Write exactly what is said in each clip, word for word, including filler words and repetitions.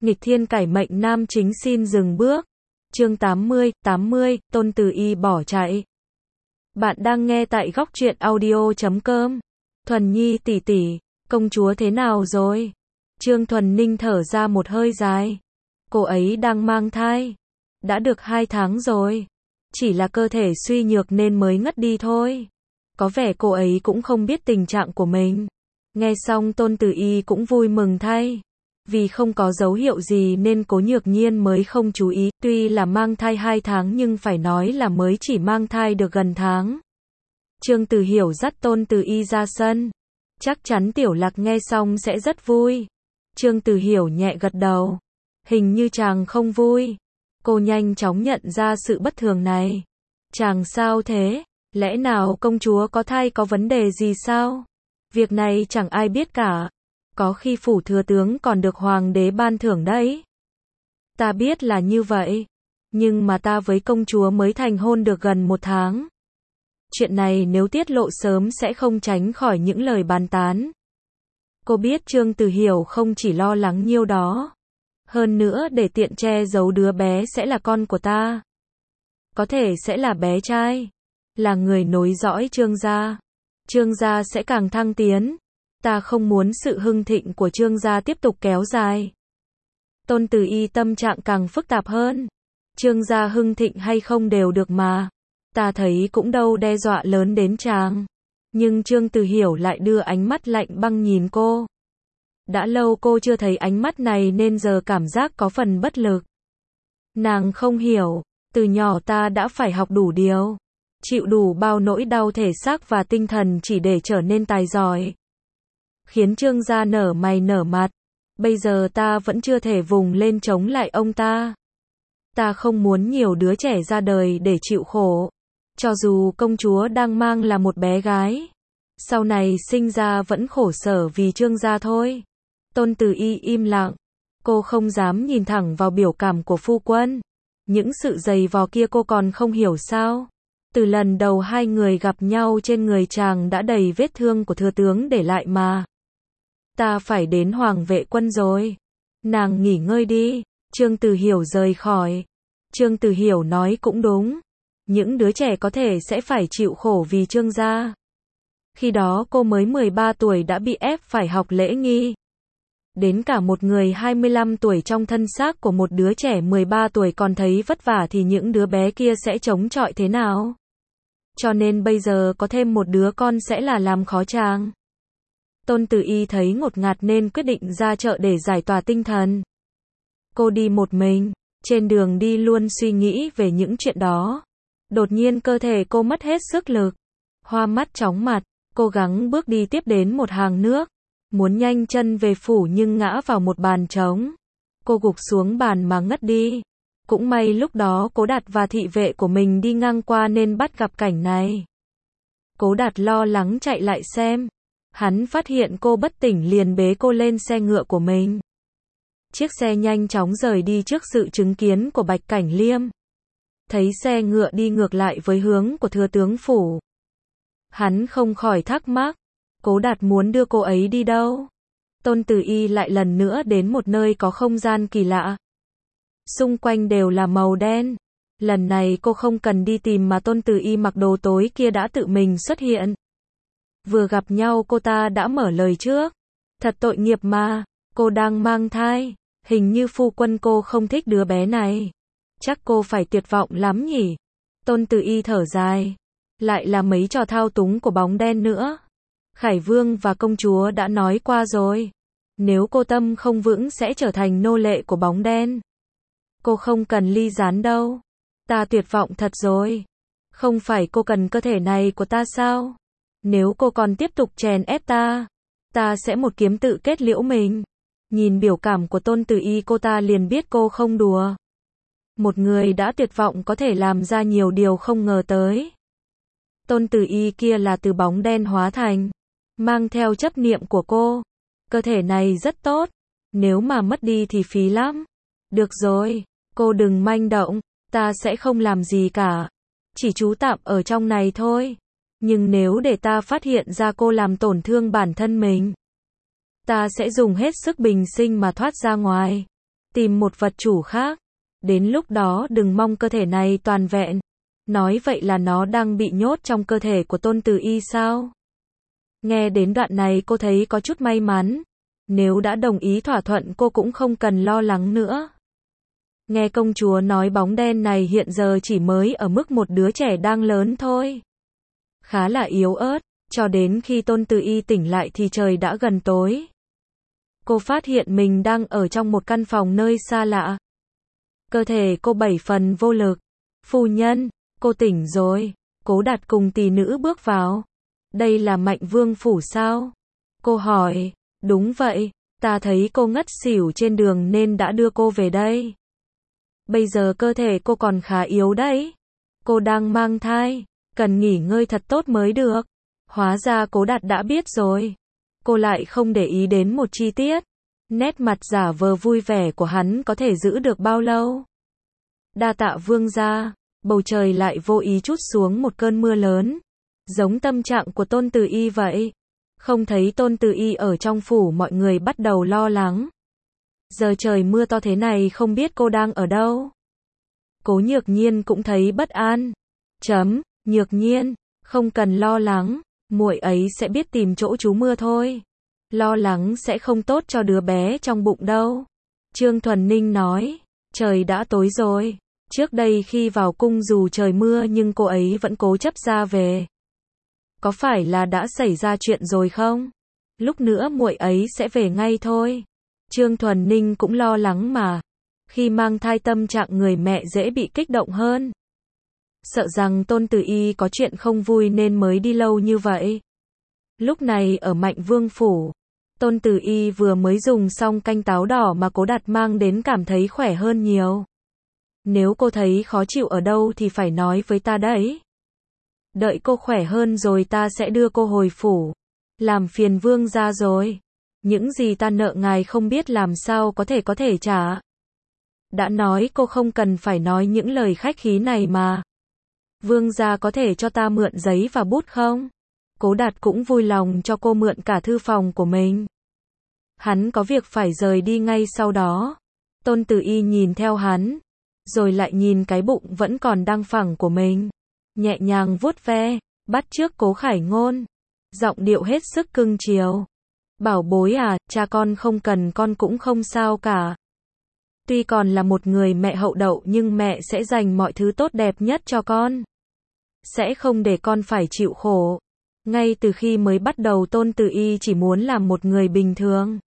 Nghịch thiên cải mệnh nam chính xin dừng bước. Chương tám mươi, tám mươi, Tôn Từ Y bỏ chạy. Bạn đang nghe tại góc truyện audio chấm com. Thuần Nhi tỷ tỷ, công chúa thế nào rồi? Trương Thuần Ninh thở ra một hơi dài. Cô ấy đang mang thai. Đã được hai tháng rồi. Chỉ là cơ thể suy nhược nên mới ngất đi thôi. Có vẻ cô ấy cũng không biết tình trạng của mình. Nghe xong Tôn Từ Y cũng vui mừng thay. Vì không có dấu hiệu gì nên Cố Nhược Nhiên mới không chú ý, tuy là mang thai hai tháng nhưng phải nói là mới chỉ mang thai được gần tháng. Trương Từ Hiểu dắt Tôn Từ Y ra sân. Chắc chắn Tiểu Lạc nghe xong sẽ rất vui. Trương Từ Hiểu nhẹ gật đầu. Hình như chàng không vui. Cô nhanh chóng nhận ra sự bất thường này. Chàng sao thế? Lẽ nào công chúa có thai có vấn đề gì sao? Việc này chẳng ai biết cả. Có khi phủ thừa tướng còn được hoàng đế ban thưởng đấy. Ta biết là như vậy. Nhưng mà ta với công chúa mới thành hôn được gần một tháng. Chuyện này nếu tiết lộ sớm sẽ không tránh khỏi những lời bàn tán. Cô biết Trương Từ Hiểu không chỉ lo lắng nhiêu đó. Hơn nữa để tiện che giấu đứa bé sẽ là con của ta. Có thể sẽ là bé trai. Là người nối dõi Trương gia. Trương gia sẽ càng thăng tiến. Ta không muốn sự hưng thịnh của Trương gia tiếp tục kéo dài. Tôn Từ Y tâm trạng càng phức tạp hơn. Trương gia hưng thịnh hay không đều được mà. Ta thấy cũng đâu đe dọa lớn đến chàng. Nhưng Trương Từ Hiểu lại đưa ánh mắt lạnh băng nhìn cô. Đã lâu cô chưa thấy ánh mắt này nên giờ cảm giác có phần bất lực. Nàng không hiểu, từ nhỏ ta đã phải học đủ điều. Chịu đủ bao nỗi đau thể xác và tinh thần chỉ để trở nên tài giỏi. Khiến Trương gia nở mày nở mặt. Bây giờ ta vẫn chưa thể vùng lên chống lại ông ta. Ta không muốn nhiều đứa trẻ ra đời để chịu khổ. Cho dù công chúa đang mang là một bé gái. Sau này sinh ra vẫn khổ sở vì Trương gia thôi. Tôn Từ Y im lặng. Cô không dám nhìn thẳng vào biểu cảm của phu quân. Những sự dày vò kia cô còn không hiểu sao. Từ lần đầu hai người gặp nhau trên người chàng đã đầy vết thương của thừa tướng để lại mà. Ta phải đến Hoàng vệ quân rồi. Nàng nghỉ ngơi đi. Trương Từ Hiểu rời khỏi. Trương Từ Hiểu nói cũng đúng. Những đứa trẻ có thể sẽ phải chịu khổ vì Trương gia. Khi đó cô mới mười ba tuổi đã bị ép phải học lễ nghi. Đến cả một người hai mươi lăm tuổi trong thân xác của một đứa trẻ mười ba tuổi còn thấy vất vả thì những đứa bé kia sẽ chống chọi thế nào? Cho nên bây giờ có thêm một đứa con sẽ là làm khó chàng. Tôn Từ Y thấy ngột ngạt nên quyết định ra chợ để giải tỏa tinh thần. Cô đi một mình, trên đường đi luôn suy nghĩ về những chuyện đó. Đột nhiên cơ thể cô mất hết sức lực. Hoa mắt chóng mặt, cố gắng bước đi tiếp đến một hàng nước. Muốn nhanh chân về phủ nhưng ngã vào một bàn trống. Cô gục xuống bàn mà ngất đi. Cũng may lúc đó Cố Đạt và thị vệ của mình đi ngang qua nên bắt gặp cảnh này. Cố Đạt lo lắng chạy lại xem. Hắn phát hiện cô bất tỉnh liền bế cô lên xe ngựa của mình. Chiếc xe nhanh chóng rời đi trước sự chứng kiến của Bạch Cảnh Liêm. Thấy xe ngựa đi ngược lại với hướng của thừa tướng phủ. Hắn không khỏi thắc mắc. Cố Đạt muốn đưa cô ấy đi đâu? Tôn Từ Y lại lần nữa đến một nơi có không gian kỳ lạ. Xung quanh đều là màu đen. Lần này cô không cần đi tìm mà Tôn Từ Y mặc đồ tối kia đã tự mình xuất hiện. Vừa gặp nhau cô ta đã mở lời trước. Thật tội nghiệp mà, cô đang mang thai. Hình như phu quân cô không thích đứa bé này. Chắc cô phải tuyệt vọng lắm nhỉ? Tôn Từ Y thở dài. Lại là mấy trò thao túng của bóng đen nữa. Khải Vương và công chúa đã nói qua rồi. Nếu cô tâm không vững sẽ trở thành nô lệ của bóng đen. Cô không cần ly gián đâu. Ta tuyệt vọng thật rồi. Không phải cô cần cơ thể này của ta sao? Nếu cô còn tiếp tục chèn ép ta, ta sẽ một kiếm tự kết liễu mình. Nhìn biểu cảm của Tôn Từ Y cô ta liền biết cô không đùa. Một người đã tuyệt vọng có thể làm ra nhiều điều không ngờ tới. Tôn Từ Y kia là từ bóng đen hóa thành. Mang theo chấp niệm của cô. Cơ thể này rất tốt. Nếu mà mất đi thì phí lắm. Được rồi, cô đừng manh động. Ta sẽ không làm gì cả. Chỉ trú tạm ở trong này thôi. Nhưng nếu để ta phát hiện ra cô làm tổn thương bản thân mình, ta sẽ dùng hết sức bình sinh mà thoát ra ngoài. tìm một vật chủ khác. Đến lúc đó đừng mong cơ thể này toàn vẹn. Nói vậy là nó đang bị nhốt trong cơ thể của Tôn Từ Y sao? Nghe đến đoạn này cô thấy có chút may mắn. Nếu đã đồng ý thỏa thuận cô cũng không cần lo lắng nữa. Nghe công chúa nói bóng đen này hiện giờ chỉ mới ở mức một đứa trẻ đang lớn thôi. Khá là yếu ớt, cho đến khi Tôn Từ Y tỉnh lại thì trời đã gần tối. Cô phát hiện mình đang ở trong một căn phòng nơi xa lạ. Cơ thể cô bảy phần vô lực. Phu nhân, cô tỉnh rồi. Cố Đạt cùng tỷ nữ bước vào. Đây là Mạnh Vương phủ sao? Cô hỏi. Đúng vậy, ta thấy cô ngất xỉu trên đường nên đã đưa cô về đây. Bây giờ cơ thể cô còn khá yếu đấy. Cô đang mang thai, cần nghỉ ngơi thật tốt mới được. Hóa ra Cố Đạt đã biết rồi. Cô lại không để ý đến một chi tiết. Nét mặt giả vờ vui vẻ của hắn có thể giữ được bao lâu? Đa tạ vương gia. Bầu trời lại vô ý trút xuống một cơn mưa lớn. Giống tâm trạng của Tôn Từ Y vậy. Không thấy Tôn Từ Y ở trong phủ mọi người bắt đầu lo lắng. Giờ trời mưa to thế này không biết cô đang ở đâu. Cố Nhược Nhiên cũng thấy bất an. Chấm, Nhược Nhiên, không cần lo lắng, muội ấy sẽ biết tìm chỗ trú mưa thôi. Lo lắng sẽ không tốt cho đứa bé trong bụng đâu. Trương Thuần Ninh nói, trời đã tối rồi. Trước đây khi vào cung dù trời mưa nhưng cô ấy vẫn cố chấp ra về. Có phải là đã xảy ra chuyện rồi không? Lúc nữa muội ấy sẽ về ngay thôi. Trương Thuần Ninh cũng lo lắng mà. Khi mang thai tâm trạng người mẹ dễ bị kích động hơn. Sợ rằng Tôn Từ Y có chuyện không vui nên mới đi lâu như vậy. Lúc này ở Mạnh Vương phủ, Tôn Từ Y vừa mới dùng xong canh táo đỏ mà Cố Đạt mang đến cảm thấy khỏe hơn nhiều. Nếu cô thấy khó chịu ở đâu thì phải nói với ta đấy. Đợi cô khỏe hơn rồi ta sẽ đưa cô hồi phủ. Làm phiền vương gia rồi. Những gì ta nợ ngài không biết làm sao có thể có thể trả. Đã nói cô không cần phải nói những lời khách khí này mà. Vương gia có thể cho ta mượn giấy và bút không? Cố Đạt cũng vui lòng cho cô mượn cả thư phòng của mình. Hắn có việc phải rời đi ngay sau đó. Tôn Từ Y nhìn theo hắn, rồi lại nhìn cái bụng vẫn còn đang phẳng của mình. Nhẹ nhàng vuốt ve, bắt chước Cố Khải Ngôn. Giọng điệu hết sức cưng chiều. Bảo bối à, cha con không cần con cũng không sao cả. Tuy còn là một người mẹ hậu đậu nhưng mẹ sẽ dành mọi thứ tốt đẹp nhất cho con. Sẽ không để con phải chịu khổ. Ngay từ khi mới bắt đầu Tôn Từ Y chỉ muốn làm một người bình thường.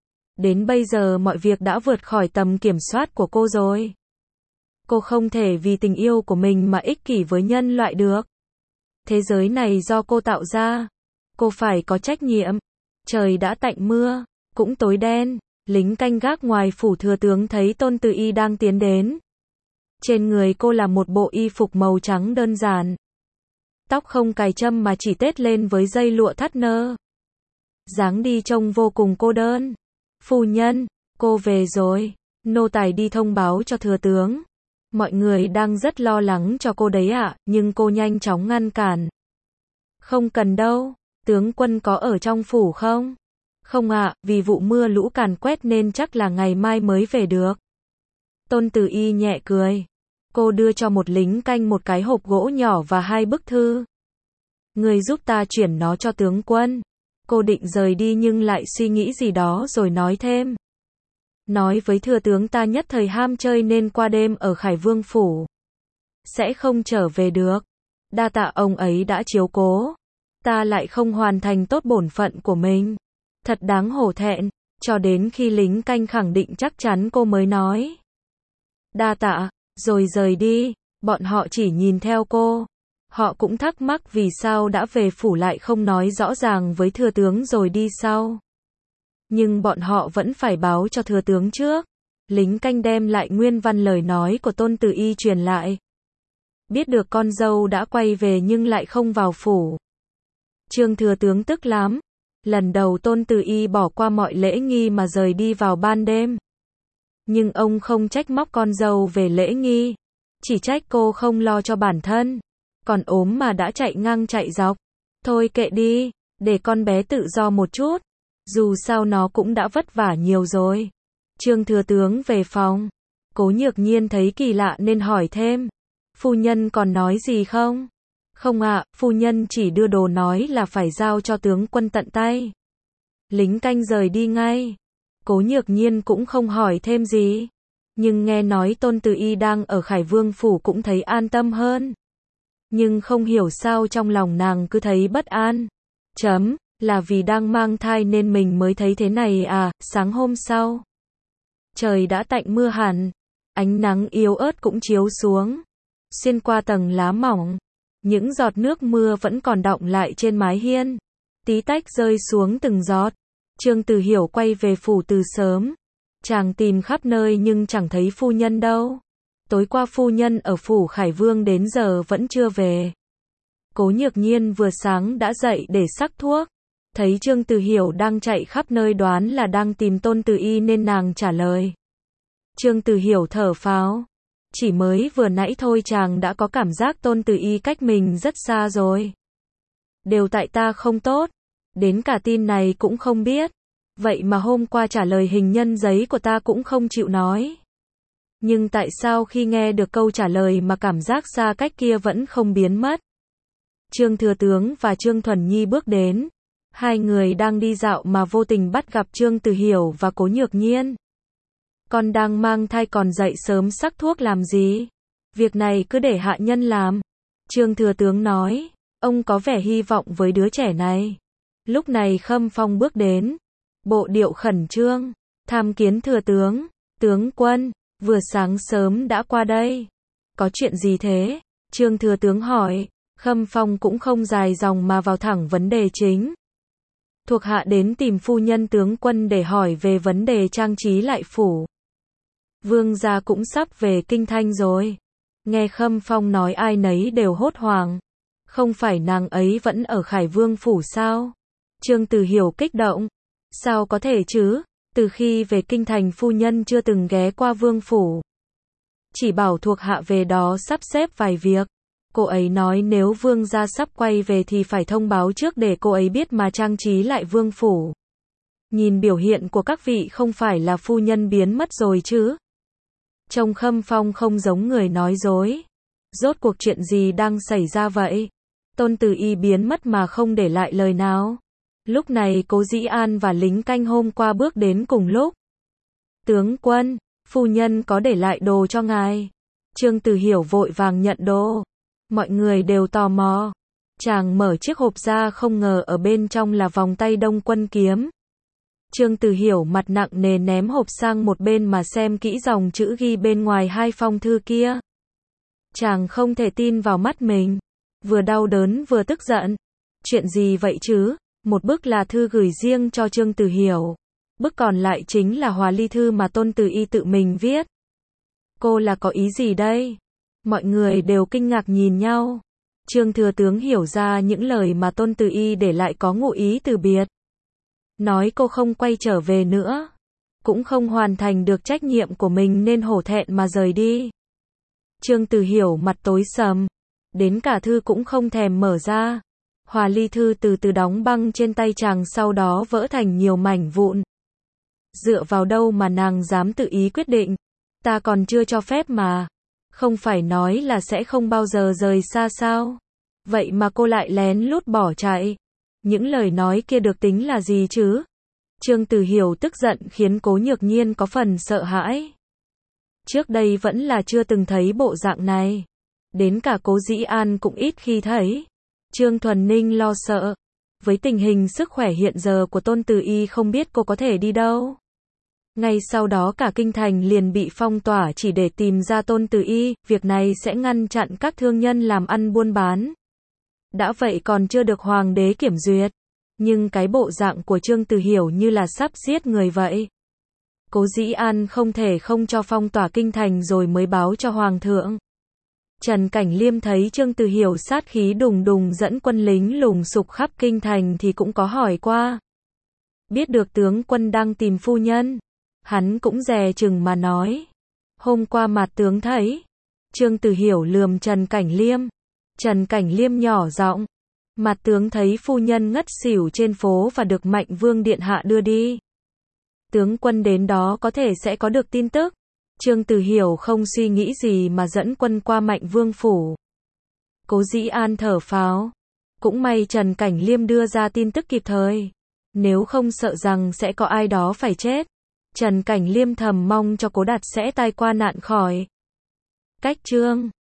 Đến bây giờ mọi việc đã vượt khỏi tầm kiểm soát của cô rồi. Cô không thể vì tình yêu của mình mà ích kỷ với nhân loại được. Thế giới này do cô tạo ra. Cô phải có trách nhiệm. Trời đã tạnh mưa, cũng tối đen. Lính canh gác ngoài phủ thừa tướng thấy Tôn Từ Y đang tiến đến. Trên người cô là một bộ y phục màu trắng đơn giản. Tóc không cài châm mà chỉ tết lên với dây lụa thắt nơ. Dáng đi trông vô cùng cô đơn. Phu nhân, cô về rồi. Nô tài đi thông báo cho thừa tướng. Mọi người đang rất lo lắng cho cô đấy ạ, nhưng cô nhanh chóng ngăn cản. Không cần đâu, tướng quân có ở trong phủ không? Không ạ, vì vụ mưa lũ càn quét nên chắc là ngày mai mới về được. Tôn Từ Y nhẹ cười. Cô đưa cho một lính canh một cái hộp gỗ nhỏ và hai bức thư. Người giúp ta chuyển nó cho tướng quân. Cô định rời đi nhưng lại suy nghĩ gì đó rồi nói thêm. Nói với thừa tướng ta nhất thời ham chơi nên qua đêm ở Khải Vương phủ. Sẽ không trở về được. Đa tạ ông ấy đã chiếu cố. Ta lại không hoàn thành tốt bổn phận của mình. Thật đáng hổ thẹn. Cho đến khi lính canh khẳng định chắc chắn cô mới nói. Đa tạ, rồi rời đi. Bọn họ chỉ nhìn theo cô. Họ cũng thắc mắc vì sao đã về phủ lại không nói rõ ràng với thừa tướng rồi đi sau. Nhưng bọn họ vẫn phải báo cho thừa tướng trước. Lính canh đem lại nguyên văn lời nói của Tôn Từ Y truyền lại. Biết được con dâu đã quay về nhưng lại không vào phủ. Trương thừa tướng tức lắm. Lần đầu Tôn Từ Y bỏ qua mọi lễ nghi mà rời đi vào ban đêm. Nhưng ông không trách móc con dâu về lễ nghi. Chỉ trách cô không lo cho bản thân. Còn ốm mà đã chạy ngang chạy dọc. Thôi kệ đi, để con bé tự do một chút. Dù sao nó cũng đã vất vả nhiều rồi. Trương thừa tướng về phòng. Cố Nhược Nhiên thấy kỳ lạ nên hỏi thêm. Phu nhân còn nói gì không? Không ạ, phu nhân chỉ đưa đồ nói là phải giao cho tướng quân tận tay. Lính canh rời đi ngay. Cố Nhược Nhiên cũng không hỏi thêm gì. Nhưng nghe nói Tôn Từ Y đang ở Khải Vương phủ cũng thấy an tâm hơn. Nhưng không hiểu sao trong lòng nàng cứ thấy bất an. Chấm, là vì đang mang thai nên mình mới thấy thế này à. Sáng hôm sau, trời đã tạnh mưa hẳn. Ánh nắng yếu ớt cũng chiếu xuống. Xuyên qua tầng lá mỏng. Những giọt nước mưa vẫn còn đọng lại trên mái hiên. Tí tách rơi xuống từng giọt. Trương Từ Hiểu quay về phủ từ sớm. Chàng tìm khắp nơi nhưng chẳng thấy phu nhân đâu. Tối qua phu nhân ở phủ Khải Vương đến giờ vẫn chưa về. Cố Nhược Nhiên vừa sáng đã dậy để sắc thuốc. Thấy Trương Từ Hiểu đang chạy khắp nơi đoán là đang tìm Tôn Từ Y nên nàng trả lời. Trương Từ Hiểu thở phào. Chỉ mới vừa nãy thôi chàng đã có cảm giác Tôn Từ Y cách mình rất xa rồi. Đều tại ta không tốt. Đến cả tin này cũng không biết. Vậy mà hôm qua trả lời hình nhân giấy của ta cũng không chịu nói. Nhưng tại sao khi nghe được câu trả lời mà cảm giác xa cách kia vẫn không biến mất? Trương thừa tướng và Trương Thuần Nhi bước đến. Hai người đang đi dạo mà vô tình bắt gặp Trương Từ Hiểu và Cố Nhược Nhiên. Con đang mang thai còn dậy sớm sắc thuốc làm gì? Việc này cứ để hạ nhân làm. Trương thừa tướng nói. Ông có vẻ hy vọng với đứa trẻ này. Lúc này Khâm Phong bước đến. Bộ điệu khẩn trương. Tham kiến thừa tướng. Tướng quân, vừa sáng sớm đã qua đây. Có chuyện gì thế? Trương thừa tướng hỏi. Khâm Phong cũng không dài dòng mà vào thẳng vấn đề chính. Thuộc hạ đến tìm phu nhân tướng quân để hỏi về vấn đề trang trí lại phủ. Vương gia cũng sắp về Kinh Thanh rồi. Nghe Khâm Phong nói ai nấy đều hốt hoảng. Không phải nàng ấy vẫn ở Khải Vương phủ sao? Trương Từ Hiểu kích động. Sao có thể chứ? Từ khi về Kinh Thành phu nhân chưa từng ghé qua Vương phủ. Chỉ bảo thuộc hạ về đó sắp xếp vài việc. Cô ấy nói nếu Vương gia sắp quay về thì phải thông báo trước để cô ấy biết mà trang trí lại Vương phủ. Nhìn biểu hiện của các vị không phải là phu nhân biến mất rồi chứ? Trông Khâm Phong không giống người nói dối. Rốt cuộc chuyện gì đang xảy ra vậy? Tôn Từ Y biến mất mà không để lại lời nào. Lúc này Cố Dĩ An và lính canh hôm qua bước đến cùng lúc. Tướng quân, phu nhân có để lại đồ cho ngài. Trương Từ Hiểu vội vàng nhận đồ. Mọi người đều tò mò. Chàng mở chiếc hộp ra không ngờ ở bên trong là vòng tay Đông Quân kiếm. Trương Từ Hiểu mặt nặng nề ném hộp sang một bên mà xem kỹ dòng chữ ghi bên ngoài hai phong thư kia. Chàng không thể tin vào mắt mình. Vừa đau đớn vừa tức giận. Chuyện gì vậy chứ? Một bức là thư gửi riêng cho Trương Từ Hiểu. Bức còn lại chính là hòa ly thư mà Tôn Từ Y tự mình viết. Cô là có ý gì đây? Mọi người đều kinh ngạc nhìn nhau. Trương thừa tướng hiểu ra những lời mà Tôn Từ Y để lại có ngụ ý từ biệt. Nói cô không quay trở về nữa. Cũng không hoàn thành được trách nhiệm của mình nên hổ thẹn mà rời đi. Trương Từ Hiểu mặt tối sầm. Đến cả thư cũng không thèm mở ra. Hòa ly thư từ từ đóng băng trên tay chàng sau đó vỡ thành nhiều mảnh vụn. Dựa vào đâu mà nàng dám tự ý quyết định? Ta còn chưa cho phép mà. Không phải nói là sẽ không bao giờ rời xa sao? Vậy mà cô lại lén lút bỏ chạy. Những lời nói kia được tính là gì chứ? Trương Từ Hiểu tức giận khiến Cố Nhược Nhiên có phần sợ hãi. Trước đây vẫn là chưa từng thấy bộ dạng này. Đến cả Cố Dĩ An cũng ít khi thấy. Trương Thuần Ninh lo sợ. Với tình hình sức khỏe hiện giờ của Tôn Từ Y không biết cô có thể đi đâu. Ngay sau đó cả kinh thành liền bị phong tỏa chỉ để tìm ra Tôn Từ Y, việc này sẽ ngăn chặn các thương nhân làm ăn buôn bán. Đã vậy còn chưa được hoàng đế kiểm duyệt. Nhưng cái bộ dạng của Trương Từ Hiểu như là sắp giết người vậy. Cố Dĩ An không thể không cho phong tỏa kinh thành rồi mới báo cho hoàng thượng. Trần Cảnh Liêm thấy Trương Từ Hiểu sát khí đùng đùng dẫn quân lính lùng sục khắp kinh thành thì cũng có hỏi qua. Biết được tướng quân đang tìm phu nhân. Hắn cũng dè chừng mà nói. Hôm qua mặt tướng thấy. Trương Từ Hiểu lườm Trần Cảnh Liêm. Trần Cảnh Liêm nhỏ giọng. Mặt tướng thấy phu nhân ngất xỉu trên phố và được Mạnh Vương điện hạ đưa đi. Tướng quân đến đó có thể sẽ có được tin tức. Trương Từ Hiểu không suy nghĩ gì mà dẫn quân qua Mạnh Vương phủ. Cố Dĩ An thở phào. Cũng may Trần Cảnh Liêm đưa ra tin tức kịp thời. Nếu không sợ rằng sẽ có ai đó phải chết. Trần Cảnh Liêm thầm mong cho Cố Đạt sẽ tai qua nạn khỏi. Cách chương